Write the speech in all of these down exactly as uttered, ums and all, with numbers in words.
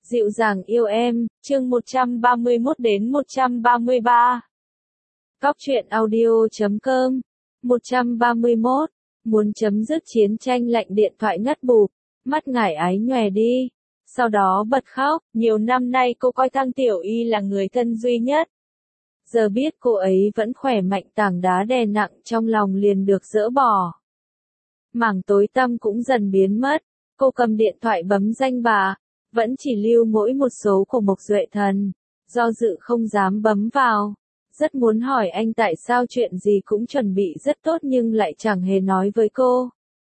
Dịu dàng yêu em, chương một trăm ba mươi mốt đến một trăm ba mươi ba. Cóc truyện audio chấm com. một trăm ba mươi mốt. Muốn chấm dứt chiến tranh lạnh điện thoại ngắt bụp, mắt ngải ái nhòe đi. Sau đó bật khóc, nhiều năm nay cô coi Thang Tiểu Y là người thân duy nhất. Giờ biết cô ấy vẫn khỏe mạnh, tảng đá đè nặng trong lòng liền được dỡ bỏ. Mảng tối tăm cũng dần biến mất, cô cầm điện thoại bấm danh bạ, vẫn chỉ lưu mỗi một số của Mộc Duệ Thần, do dự không dám bấm vào. Rất muốn hỏi anh tại sao chuyện gì cũng chuẩn bị rất tốt nhưng lại chẳng hề nói với cô.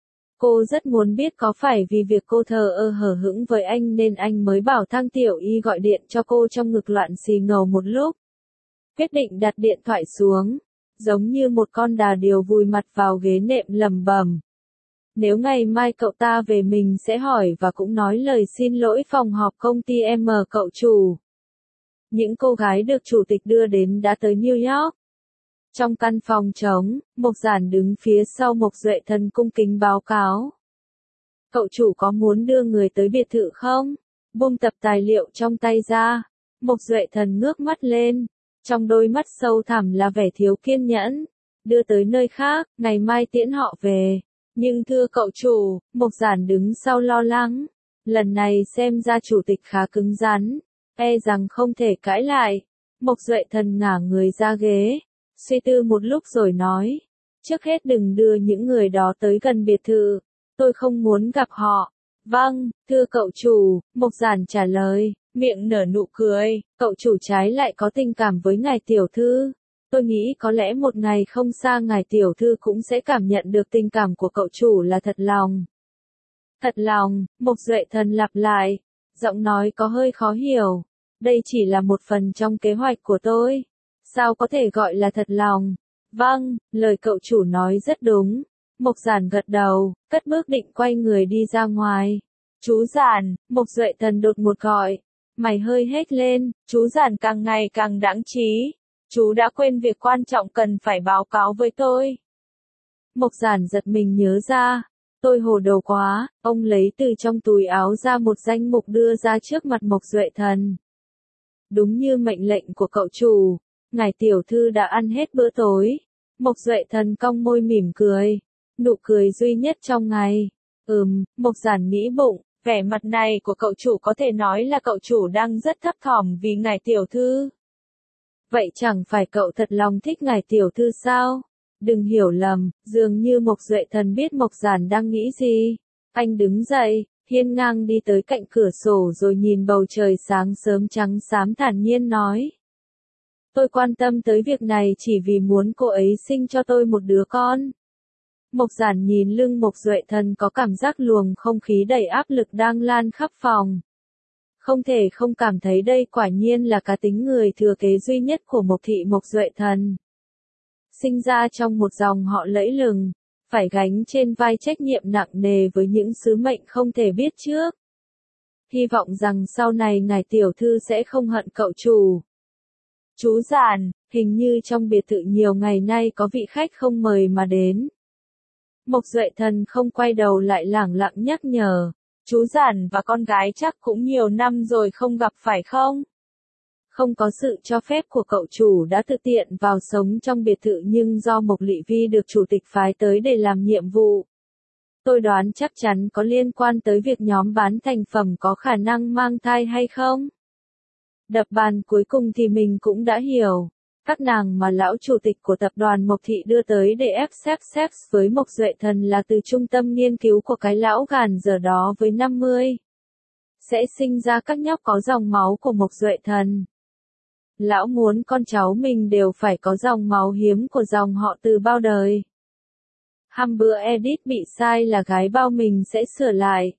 Cô rất muốn biết có phải vì việc cô thờ ơ hờ hững với anh nên anh mới bảo Thang Tiểu Y gọi điện cho cô trong ngực loạn xì ngầu một lúc. Quyết định đặt điện thoại xuống, giống như một con đà điểu vùi mặt vào ghế nệm lẩm bẩm. Nếu ngày mai cậu ta về mình sẽ hỏi và cũng nói lời xin lỗi phòng họp công ty em cậu chủ. Những cô gái được chủ tịch đưa đến đã tới New York. Trong căn phòng trống, Mộc Giản đứng phía sau Mộc Duệ Thần cung kính báo cáo. Cậu chủ có muốn đưa người tới biệt thự không? Buông tập tài liệu trong tay ra, Mộc Duệ Thần ngước mắt lên, trong đôi mắt sâu thẳm là vẻ thiếu kiên nhẫn. Đưa tới nơi khác, ngày mai tiễn họ về. Nhưng thưa cậu chủ, Mộc Giản đứng sau lo lắng. Lần này xem ra chủ tịch khá cứng rắn, e rằng không thể cãi lại. Mộc Duệ Thần ngả người ra ghế, suy tư một lúc rồi nói. Trước hết đừng đưa những người đó tới gần biệt thự, tôi không muốn gặp họ. Vâng, thưa cậu chủ, Mộc Giản trả lời, miệng nở nụ cười. Cậu chủ trái lại có tình cảm với ngài tiểu thư. Tôi nghĩ có lẽ một ngày không xa ngài tiểu thư cũng sẽ cảm nhận được tình cảm của cậu chủ là thật lòng. Thật lòng, Mộc Duệ Thần lặp lại, giọng nói có hơi khó hiểu. Đây chỉ là một phần trong kế hoạch của tôi. Sao có thể gọi là thật lòng? Vâng, lời cậu chủ nói rất đúng. Mộc Giản gật đầu, cất bước định quay người đi ra ngoài. Chú Giản, Mộc Duệ Thần đột ngột gọi. Mày hơi hét lên, chú Giản càng ngày càng đáng trí. Chú đã quên việc quan trọng cần phải báo cáo với tôi. Mộc Giản giật mình nhớ ra. Tôi hồ đồ quá, ông lấy từ trong túi áo ra một danh mục đưa ra trước mặt Mộc Duệ Thần. Đúng như mệnh lệnh của cậu chủ, ngài tiểu thư đã ăn hết bữa tối. Mộc Duệ Thần cong môi mỉm cười, nụ cười duy nhất trong ngày. Ừm, Mộc Giản nghĩ bụng, vẻ mặt này của cậu chủ có thể nói là cậu chủ đang rất thấp thỏm vì ngài tiểu thư. Vậy chẳng phải cậu thật lòng thích ngài tiểu thư sao? Đừng hiểu lầm, dường như Mộc Duệ Thần biết Mộc Giản đang nghĩ gì. Anh đứng dậy, hiên ngang đi tới cạnh cửa sổ rồi nhìn bầu trời sáng sớm trắng xám thản nhiên nói. Tôi quan tâm tới việc này chỉ vì muốn cô ấy sinh cho tôi một đứa con. Mộc Giản nhìn lưng Mộc Duệ Thần có cảm giác luồng không khí đầy áp lực đang lan khắp phòng. Không thể không cảm thấy đây quả nhiên là cá tính người thừa kế duy nhất của Mộc thị Mộc Duệ Thần. Sinh ra trong một dòng họ lẫy lừng, phải gánh trên vai trách nhiệm nặng nề với những sứ mệnh không thể biết trước. Hy vọng rằng sau này ngài tiểu thư sẽ không hận cậu chủ. Chú Giản, hình như trong biệt thự nhiều ngày nay có vị khách không mời mà đến. Mộc Duệ Thần không quay đầu lại lẳng lặng nhắc nhở. Chú Giản và con gái chắc cũng nhiều năm rồi không gặp phải không? Không có sự cho phép của cậu chủ đã tự tiện vào sống trong biệt thự nhưng do Mộc Lị Vi được chủ tịch phái tới để làm nhiệm vụ. Tôi đoán chắc chắn có liên quan tới việc nhóm bán thành phẩm có khả năng mang thai hay không? Đập bàn cuối cùng thì mình cũng đã hiểu. Các nàng mà lão chủ tịch của tập đoàn Mộc Thị đưa tới để ép sex sex với Mộc Duệ Thần là từ trung tâm nghiên cứu của cái lão gàn giờ đó với năm mươi. Sẽ sinh ra các nhóc có dòng máu của Mộc Duệ Thần. Lão muốn con cháu mình đều phải có dòng máu hiếm của dòng họ từ bao đời. Hăm bữa edit bị sai là gái bao mình sẽ sửa lại.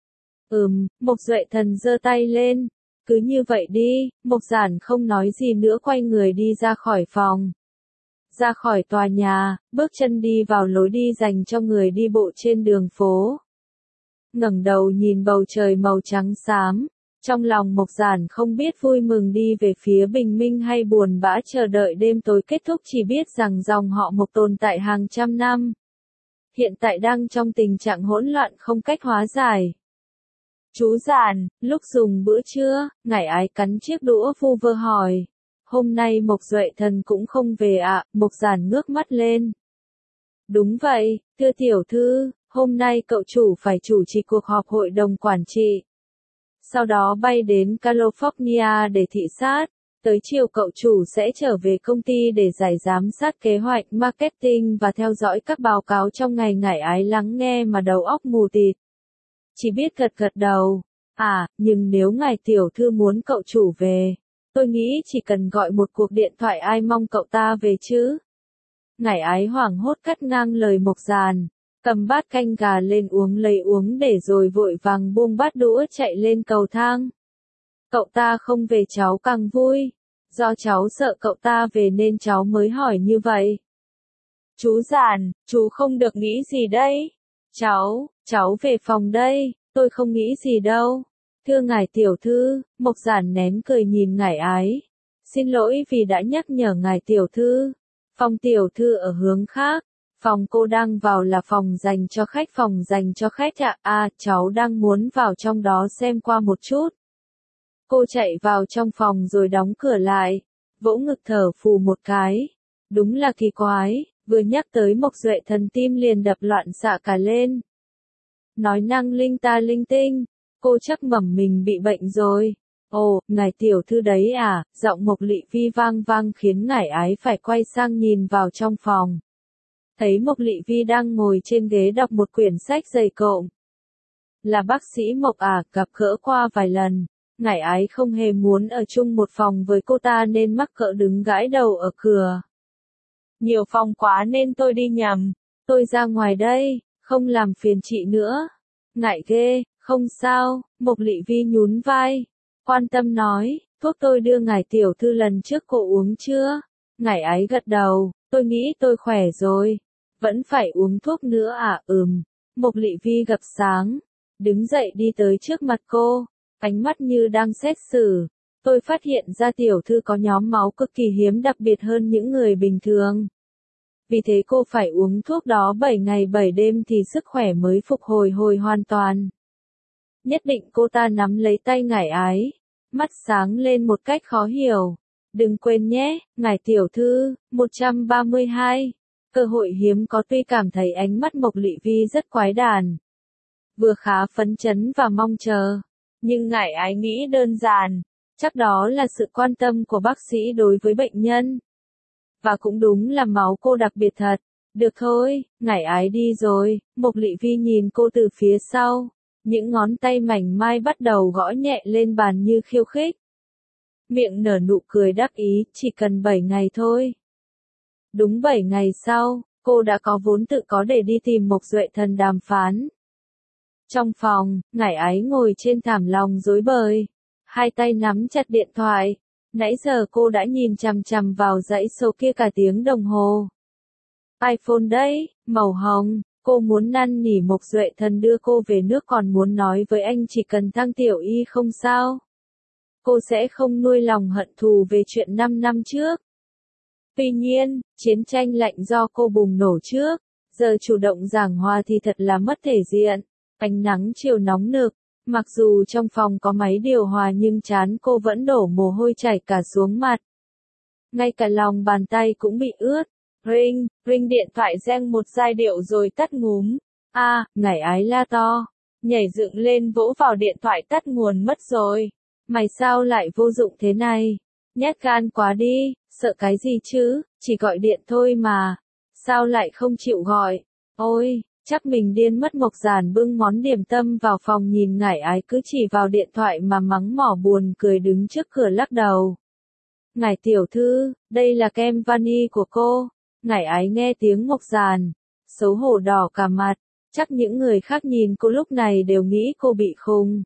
Ừm, Mộc Duệ Thần giơ tay lên. Cứ như vậy đi, Mộc Giản không nói gì nữa quay người đi ra khỏi phòng. Ra khỏi tòa nhà, bước chân đi vào lối đi dành cho người đi bộ trên đường phố. Ngẩng đầu nhìn bầu trời màu trắng xám, trong lòng Mộc Giản không biết vui mừng đi về phía bình minh hay buồn bã chờ đợi đêm tối kết thúc, chỉ biết rằng dòng họ Mộc tồn tại hàng trăm năm. Hiện tại đang trong tình trạng hỗn loạn không cách hóa giải. Chú Giản, lúc dùng bữa trưa, Ngải Ái cắn chiếc đũa vu vơ hỏi. Hôm nay Mộc Duệ Thần cũng không về ạ, à? Mộc Giản ngước mắt lên. Đúng vậy, thưa tiểu thư, hôm nay cậu chủ phải chủ trì cuộc họp hội đồng quản trị. Sau đó bay đến California để thị sát. Tới chiều cậu chủ sẽ trở về công ty để giải giám sát kế hoạch marketing và theo dõi các báo cáo trong ngày. Ngải Ái lắng nghe mà đầu óc mù tịt. Chỉ biết gật gật đầu. À, nhưng nếu ngài tiểu thư muốn cậu chủ về, tôi nghĩ chỉ cần gọi một cuộc điện thoại ai mong cậu ta về chứ. Ngải Ái hoảng hốt cắt ngang lời Mộc Giản, cầm bát canh gà lên uống lấy uống để rồi vội vàng buông bát đũa chạy lên cầu thang. Cậu ta không về cháu càng vui, do cháu sợ cậu ta về nên cháu mới hỏi như vậy. Chú Giản, chú không được nghĩ gì đấy. Cháu, cháu về phòng đây, tôi không nghĩ gì đâu. Thưa ngài tiểu thư, Mộc Giản nén cười nhìn Ngải Ái. Xin lỗi vì đã nhắc nhở ngài tiểu thư. Phòng tiểu thư ở hướng khác. Phòng cô đang vào là phòng dành cho khách, phòng dành cho khách ạ. À, à, cháu đang muốn vào trong đó xem qua một chút. Cô chạy vào trong phòng rồi đóng cửa lại, vỗ ngực thở phù một cái. Đúng là kỳ quái, vừa nhắc tới Mộc Duệ Thần tim liền đập loạn xạ cả lên. Nói năng linh ta linh tinh, cô chắc mẩm mình bị bệnh rồi. Ồ, ngài tiểu thư đấy à, giọng Mộc Lị Vi vang vang khiến Ngải Ái phải quay sang nhìn vào trong phòng. Thấy Mộc Lị Vi đang ngồi trên ghế đọc một quyển sách dày cộm. Là bác sĩ Mộc à, gặp gỡ qua vài lần. Ngải Ái không hề muốn ở chung một phòng với cô ta nên mắc cỡ đứng gãi đầu ở cửa. Nhiều phòng quá nên tôi đi nhầm. Tôi ra ngoài đây, không làm phiền chị nữa. Ngại ghê, không sao, Mộc Lị Vi nhún vai. Quan tâm nói, thuốc tôi đưa ngài tiểu thư lần trước cô uống chưa? Ngải Ái gật đầu, tôi nghĩ tôi khỏe rồi. Vẫn phải uống thuốc nữa à? Ừm. Mộc Lị Vi gập sáng, đứng dậy đi tới trước mặt cô. Ánh mắt như đang xét xử. Tôi phát hiện ra tiểu thư có nhóm máu cực kỳ hiếm, đặc biệt hơn những người bình thường. Vì thế cô phải uống thuốc đó bảy ngày bảy đêm thì sức khỏe mới phục hồi hồi hoàn toàn. Nhất định cô ta nắm lấy tay Ngải Ái, mắt sáng lên một cách khó hiểu. Đừng quên nhé, ngài tiểu thư. một trăm ba mươi hai. Cơ hội hiếm có. Tuy cảm thấy ánh mắt Mộc Lị Vi rất quái đản, vừa khá phấn chấn và mong chờ. Nhưng Ngải Ái nghĩ đơn giản, chắc đó là sự quan tâm của bác sĩ đối với bệnh nhân. Và cũng đúng là máu cô đặc biệt thật. Được thôi, Ngải Ái đi rồi. Mộc Lị Vi nhìn cô từ phía sau. Những ngón tay mảnh mai bắt đầu gõ nhẹ lên bàn như khiêu khích. Miệng nở nụ cười đắc ý, chỉ cần bảy ngày thôi. Đúng bảy ngày sau, cô đã có vốn tự có để đi tìm Mộc Duệ Thần đàm phán. Trong phòng, Ngải Ái ngồi trên thảm lòng rối bời, hai tay nắm chặt điện thoại. Nãy giờ cô đã nhìn chằm chằm vào dãy số kia cả tiếng đồng hồ. iPhone đấy, màu hồng, cô muốn năn nỉ Mộc Duệ Thần đưa cô về nước, còn muốn nói với anh chỉ cần thăng tiểu y không sao. Cô sẽ không nuôi lòng hận thù về chuyện năm năm trước. Tuy nhiên, chiến tranh lạnh do cô bùng nổ trước, giờ chủ động giảng hòa thì thật là mất thể diện. Ánh nắng chiều nóng nực, mặc dù trong phòng có máy điều hòa nhưng trán cô vẫn đổ mồ hôi chảy cả xuống mặt. Ngay cả lòng bàn tay cũng bị ướt. Ring, ring điện thoại reng một giai điệu rồi tắt ngúm. A, à, Ngải Ái la to, nhảy dựng lên vỗ vào điện thoại. Tắt nguồn mất rồi. Mày sao lại vô dụng thế này? Nhát gan quá đi, sợ cái gì chứ, chỉ gọi điện thôi mà. Sao lại không chịu gọi? Ôi, chắc mình điên mất. Mộc Giản bưng món điểm tâm vào phòng nhìn Ngải Ái cứ chỉ vào điện thoại mà mắng mỏ, buồn cười đứng trước cửa lắc đầu. Ngải tiểu thư, đây là kem vani của cô. Ngải Ái nghe tiếng Mộc Giản, xấu hổ đỏ cả mặt. Chắc những người khác nhìn cô lúc này đều nghĩ cô bị khùng.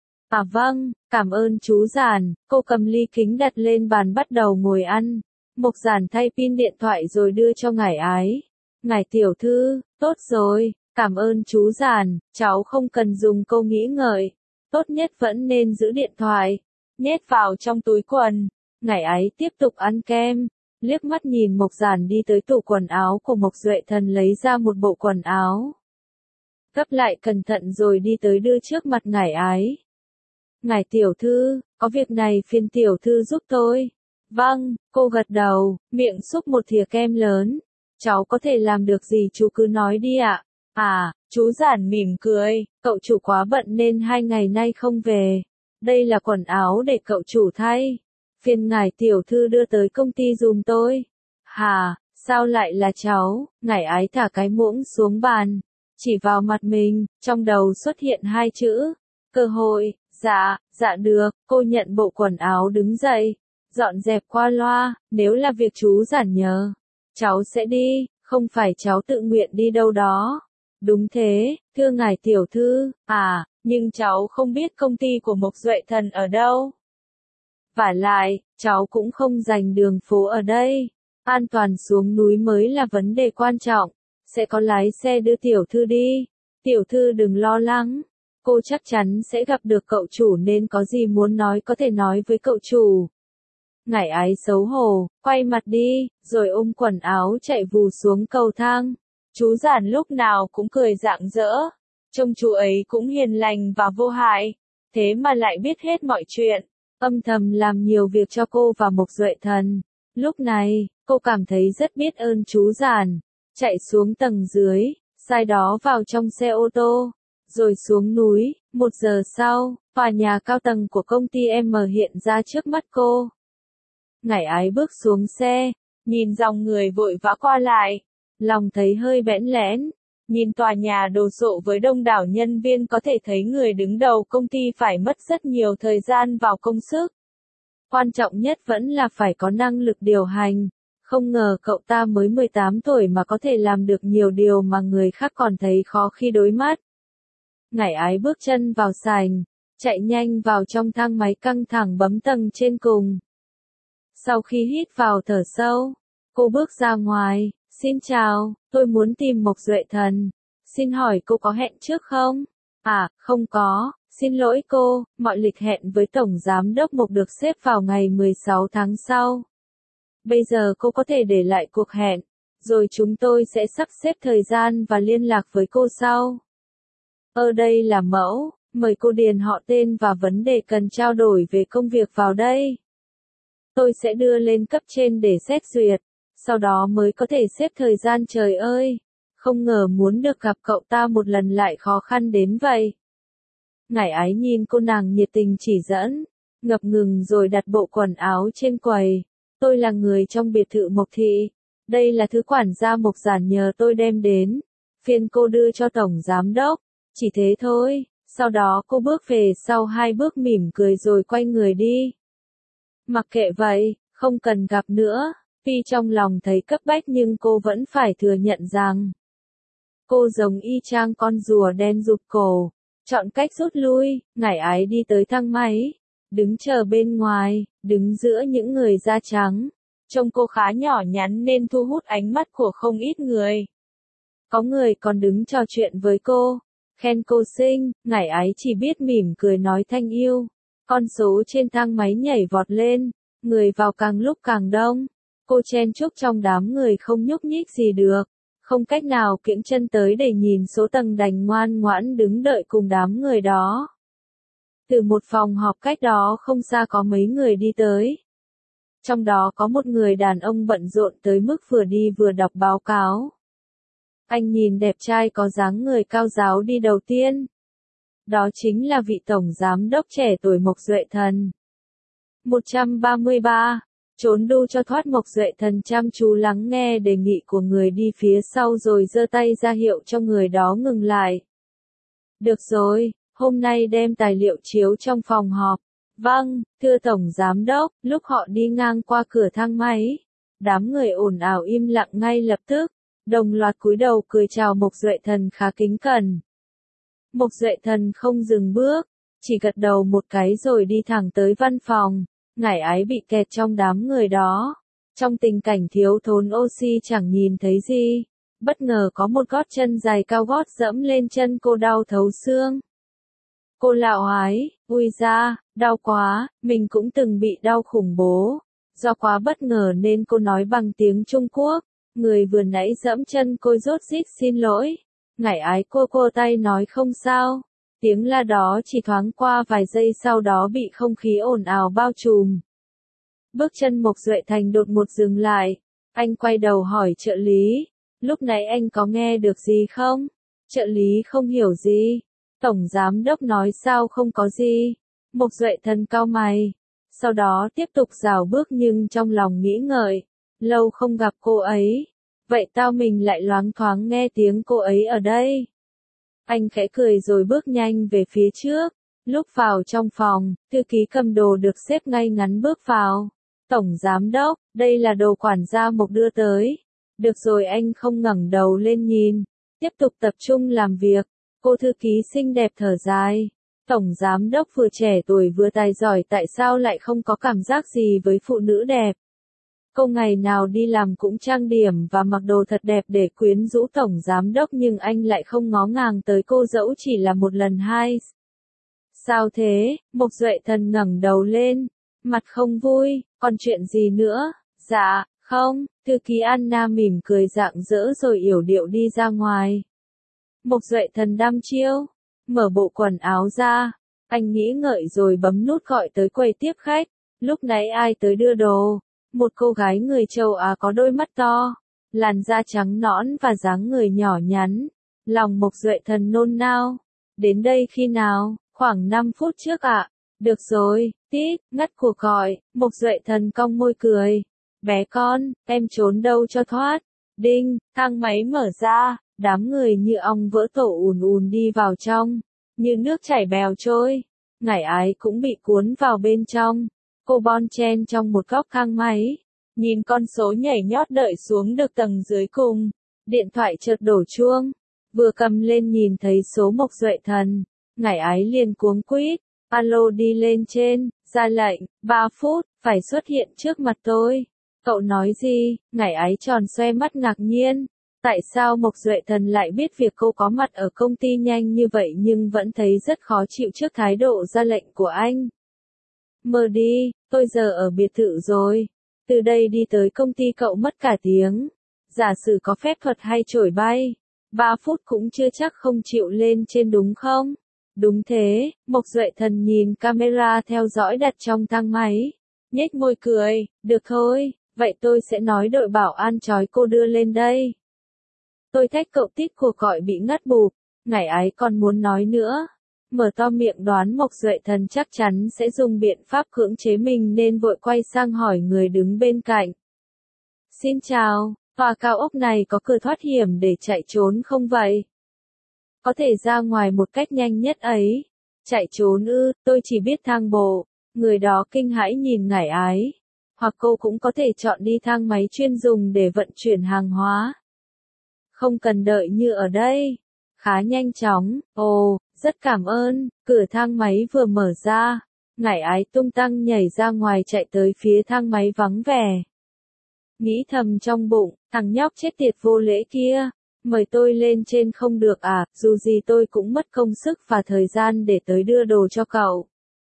À vâng, cảm ơn chú Giản. Cô cầm ly kính đặt lên bàn bắt đầu ngồi ăn. Mộc Giản thay pin điện thoại rồi đưa cho Ngải Ái. Ngải tiểu thư, tốt rồi, cảm ơn chú Giản, cháu không cần dùng. Câu nghĩ ngợi, tốt nhất vẫn nên giữ điện thoại, nhét vào trong túi quần. Ngải Ái tiếp tục ăn kem, liếc mắt nhìn Mộc Giản đi tới tủ quần áo của Mộc Duệ Thần lấy ra một bộ quần áo. gấp lại cẩn thận rồi đi tới đưa trước mặt ngải ái. Ngải tiểu thư, có việc này phiền tiểu thư giúp tôi. Vâng, cô gật đầu, miệng xúc một thìa kem lớn. Cháu có thể làm được gì chú cứ nói đi ạ. À, chú Giản mỉm cười, cậu chủ quá bận nên hai ngày nay không về. Đây là quần áo để cậu chủ thay. Phiền ngải tiểu thư đưa tới công ty dùm tôi. Hà, sao lại là cháu? Ngải ái thả cái muỗng xuống bàn, chỉ vào mặt mình, trong đầu xuất hiện hai chữ. Cơ hội. Dạ, dạ được, cô nhận bộ quần áo đứng dậy, dọn dẹp qua loa, nếu là việc chú Giản nhờ, cháu sẽ đi, không phải cháu tự nguyện đi đâu đó. Đúng thế, thưa ngài tiểu thư, à, nhưng cháu không biết công ty của Mộc Duệ Thần ở đâu. Vả lại, cháu cũng không dành đường phố ở đây, an toàn xuống núi mới là vấn đề quan trọng, sẽ có lái xe đưa tiểu thư đi, tiểu thư đừng lo lắng. Cô chắc chắn sẽ gặp được cậu chủ nên có gì muốn nói có thể nói với cậu chủ. Ngải ái xấu hổ, quay mặt đi, rồi ôm quần áo chạy vù xuống cầu thang. Chú Giản lúc nào cũng cười rạng rỡ. Trông chú ấy cũng hiền lành và vô hại. Thế mà lại biết hết mọi chuyện. Âm thầm làm nhiều việc cho cô và Mộc Duệ Thần. Lúc này, cô cảm thấy rất biết ơn chú Giản. Chạy xuống tầng dưới, sau đó vào trong xe ô tô. Rồi xuống núi, một giờ sau, tòa nhà cao tầng của công ty M hiện ra trước mắt cô. Ngải ái bước xuống xe, nhìn dòng người vội vã qua lại, lòng thấy hơi bẽn lẽn, nhìn tòa nhà đồ sộ với đông đảo nhân viên có thể thấy người đứng đầu công ty phải mất rất nhiều thời gian vào công sức. Quan trọng nhất vẫn là phải có năng lực điều hành, không ngờ cậu ta mới mười tám tuổi mà có thể làm được nhiều điều mà người khác còn thấy khó khi đối mắt. Ngải ái bước chân vào sảnh, chạy nhanh vào trong thang máy căng thẳng bấm tầng trên cùng. Sau khi hít vào thở sâu, cô bước ra ngoài, xin chào, tôi muốn tìm Mộc Duệ Thần, xin hỏi cô có hẹn trước không? À, không có, xin lỗi cô, mọi lịch hẹn với Tổng Giám đốc Mộc được xếp vào ngày mười sáu tháng sau. Bây giờ cô có thể để lại cuộc hẹn, rồi chúng tôi sẽ sắp xếp thời gian và liên lạc với cô sau. Ở đây là mẫu, mời cô điền họ tên và vấn đề cần trao đổi về công việc vào đây. Tôi sẽ đưa lên cấp trên để xét duyệt, sau đó mới có thể xếp thời gian. Trời ơi, không ngờ muốn được gặp cậu ta một lần lại khó khăn đến vậy. Ngải ái nhìn cô nàng nhiệt tình chỉ dẫn, ngập ngừng rồi đặt bộ quần áo trên quầy. Tôi là người trong biệt thự Mộc Thị, đây là thứ quản gia Mộc Giản nhờ tôi đem đến, phiền cô đưa cho Tổng Giám đốc. Chỉ thế thôi, sau đó cô bước về sau hai bước mỉm cười rồi quay người đi. Mặc kệ vậy, không cần gặp nữa, tuy trong lòng thấy cấp bách nhưng cô vẫn phải thừa nhận rằng cô giống y chang con rùa đen rụt cổ, chọn cách rút lui. Ngải ái đi tới thang máy, đứng chờ bên ngoài, đứng giữa những người da trắng. Trông cô khá nhỏ nhắn nên thu hút ánh mắt của không ít người. Có người còn đứng trò chuyện với cô, khen cô xinh. Ngải ái chỉ biết mỉm cười nói thanh yêu. Con số trên thang máy nhảy vọt lên, người vào càng lúc càng đông. Cô chen chúc trong đám người không nhúc nhích gì được, không cách nào kiễng chân tới để nhìn số tầng, đành ngoan ngoãn đứng đợi cùng đám người đó. Từ một phòng họp cách đó không xa có mấy người đi tới. Trong đó có một người đàn ông bận rộn tới mức vừa đi vừa đọc báo cáo. Anh nhìn đẹp trai có dáng người cao ráo đi đầu tiên. Đó chính là vị Tổng Giám đốc trẻ tuổi Mộc Duệ Thần. một trăm ba mươi ba. Trốn đu cho thoát. Mộc Duệ Thần chăm chú lắng nghe đề nghị của người đi phía sau rồi giơ tay ra hiệu cho người đó ngừng lại. Được rồi, hôm nay đem tài liệu chiếu trong phòng họp. Vâng, thưa Tổng Giám đốc. Lúc họ đi ngang qua cửa thang máy, đám người ồn ào im lặng ngay lập tức, đồng loạt cúi đầu cười chào Mộc Duệ Thần khá kính cẩn. Mộc Duệ Thần không dừng bước, chỉ gật đầu một cái rồi đi thẳng tới văn phòng. Ngải ái bị kẹt trong đám người đó, trong tình cảnh thiếu thốn oxy chẳng nhìn thấy gì. Bất ngờ có một gót chân dài cao gót dẫm lên chân cô, đau thấu xương. Cô lạo ái, ui da, đau quá, mình cũng từng bị đau khủng bố. Do quá bất ngờ nên cô nói bằng tiếng Trung Quốc, người vừa nãy dẫm chân cô rốt rít xin lỗi. Ngải ái cô cô tay nói không sao. Tiếng la đó chỉ thoáng qua vài giây sau đó bị không khí ồn ào bao trùm. Bước chân Mộc Duệ Thành đột ngột dừng lại. Anh quay đầu hỏi trợ lý. Lúc nãy anh có nghe được gì không? Trợ lý không hiểu gì. Tổng giám đốc nói sao không có gì. Mộc Duệ Thần cau mày. Sau đó tiếp tục rảo bước nhưng trong lòng nghĩ ngợi. Lâu không gặp cô ấy. Vậy tao mình lại loáng thoáng nghe tiếng cô ấy ở đây. Anh khẽ cười rồi bước nhanh về phía trước. Lúc vào trong phòng, thư ký cầm đồ được xếp ngay ngắn bước vào. Tổng giám đốc, đây là đồ quản gia Mộc đưa tới. Được rồi, anh không ngẩng đầu lên nhìn. Tiếp tục tập trung làm việc. Cô thư ký xinh đẹp thở dài. Tổng giám đốc vừa trẻ tuổi vừa tài giỏi tại sao lại không có cảm giác gì với phụ nữ đẹp. Cô ngày nào đi làm cũng trang điểm và mặc đồ thật đẹp để quyến rũ tổng giám đốc nhưng anh lại không ngó ngàng tới cô dẫu chỉ là một lần hai. Sao thế? Mộc Duệ Thần ngẩng đầu lên, mặt không vui, còn chuyện gì nữa? Dạ, không, thư ký Anna mỉm cười rạng rỡ rồi yểu điệu đi ra ngoài. Mộc Duệ Thần đăm chiêu, mở bộ quần áo ra, anh nghĩ ngợi rồi bấm nút gọi tới quầy tiếp khách. Lúc nãy ai tới đưa đồ? Một cô gái người châu Á có đôi mắt to, làn da trắng nõn và dáng người nhỏ nhắn. Lòng Mộc Duệ Thần nôn nao. Đến đây khi nào? Khoảng năm phút trước ạ. Được rồi, tít, ngắt cuộc gọi. Mộc Duệ Thần cong môi cười. Bé con, em trốn đâu cho thoát. Đinh, thang máy mở ra, đám người như ong vỡ tổ ùn ùn đi vào trong, như nước chảy bèo trôi. Ngải ái cũng bị cuốn vào bên trong. Cô bon chen trong một góc thang máy, nhìn con số nhảy nhót đợi xuống được tầng dưới cùng. Điện thoại chợt đổ chuông, vừa cầm lên nhìn thấy số Mộc Duệ Thần, ngải ái liền cuống quýt. Alo, đi lên trên, ra lệnh, ba phút, phải xuất hiện trước mặt tôi. Cậu nói gì? Ngải ái tròn xoe mắt ngạc nhiên. Tại sao Mộc Duệ Thần lại biết việc cô có mặt ở công ty nhanh như vậy nhưng vẫn thấy rất khó chịu trước thái độ ra lệnh của anh? Mơ đi, tôi giờ ở biệt thự rồi. Từ đây đi tới công ty cậu mất cả tiếng. Giả sử có phép thuật hay trổi bay, ba phút cũng chưa chắc không chịu lên trên đúng không? Đúng thế, Mộc Duệ Thần nhìn camera theo dõi đặt trong thang máy. Nhếch môi cười, được thôi, vậy tôi sẽ nói đội bảo an trói cô đưa lên đây. Tôi thách cậu tít cuộc gọi bị ngắt bụp. Ngải ái còn muốn nói nữa. Mở to miệng đoán Mộc Duệ Thần chắc chắn sẽ dùng biện pháp cưỡng chế mình nên vội quay sang hỏi người đứng bên cạnh. Xin chào, tòa cao ốc này có cửa thoát hiểm để chạy trốn không vậy? Có thể ra ngoài một cách nhanh nhất ấy. Chạy trốn ư, tôi chỉ biết thang bộ. Người đó kinh hãi nhìn ngải ái. Hoặc cô cũng có thể chọn đi thang máy chuyên dùng để vận chuyển hàng hóa. Không cần đợi như ở đây. Khá nhanh chóng, ồ, rất cảm ơn. Cửa thang máy vừa mở ra. Ngải ái tung tăng nhảy ra ngoài chạy tới phía thang máy vắng vẻ. Nghĩ thầm trong bụng, thằng nhóc chết tiệt vô lễ kia. Mời tôi lên trên không được à, dù gì tôi cũng mất công sức và thời gian để tới đưa đồ cho cậu.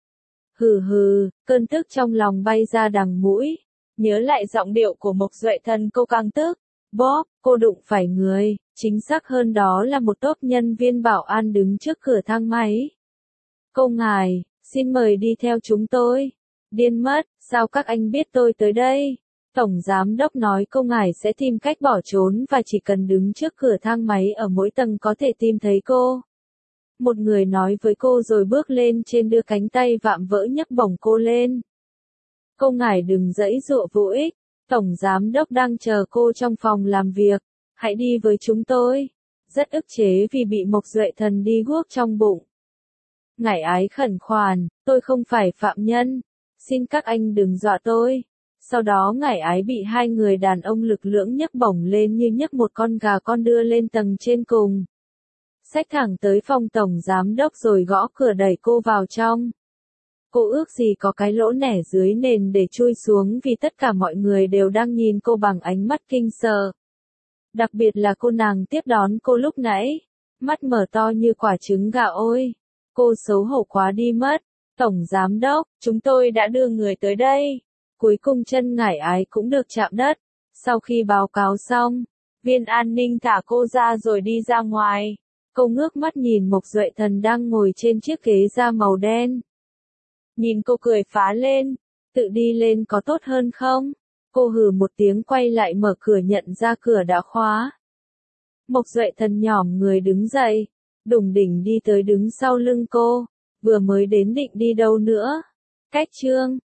Hừ hừ, cơn tức trong lòng bay ra đằng mũi. Nhớ lại giọng điệu của Mộc Duệ Thần cô càng tức. Bob, cô đụng phải người, chính xác hơn đó là một tốp nhân viên bảo an đứng trước cửa thang máy. Cô ngài, xin mời đi theo chúng tôi. Điên mất, sao các anh biết tôi tới đây? Tổng giám đốc nói cô ngài sẽ tìm cách bỏ trốn và chỉ cần đứng trước cửa thang máy ở mỗi tầng có thể tìm thấy cô. Một người nói với cô rồi bước lên trên đưa cánh tay vạm vỡ nhấc bổng cô lên. Cô ngài đừng giãy giụa vô ích. Tổng giám đốc đang chờ cô trong phòng làm việc. Hãy đi với chúng tôi. Rất ức chế vì bị Mộc Duệ Thần đi guốc trong bụng. Ngải ái khẩn khoản, tôi không phải phạm nhân. Xin các anh đừng dọa tôi. Sau đó ngải ái bị hai người đàn ông lực lưỡng nhấc bổng lên như nhấc một con gà con đưa lên tầng trên cùng. Xách thẳng tới phòng tổng giám đốc rồi gõ cửa đẩy cô vào trong. Cô ước gì có cái lỗ nẻ dưới nền để chui xuống vì tất cả mọi người đều đang nhìn cô bằng ánh mắt kinh sợ. Đặc biệt là cô nàng tiếp đón cô lúc nãy. Mắt mở to như quả trứng gà ôi. Cô xấu hổ quá đi mất. Tổng giám đốc, chúng tôi đã đưa người tới đây. Cuối cùng chân ngải ái cũng được chạm đất. Sau khi báo cáo xong, viên an ninh thả cô ra rồi đi ra ngoài. Cô ngước mắt nhìn Mộc Duệ Thần đang ngồi trên chiếc ghế da màu đen. Nhìn cô cười phá lên, tự đi lên có tốt hơn không? Cô hừ một tiếng quay lại mở cửa nhận ra cửa đã khóa. Mộc Duệ Thần nhỏm người đứng dậy, đủng đỉnh đi tới đứng sau lưng cô, vừa mới đến định đi đâu nữa. Cách chương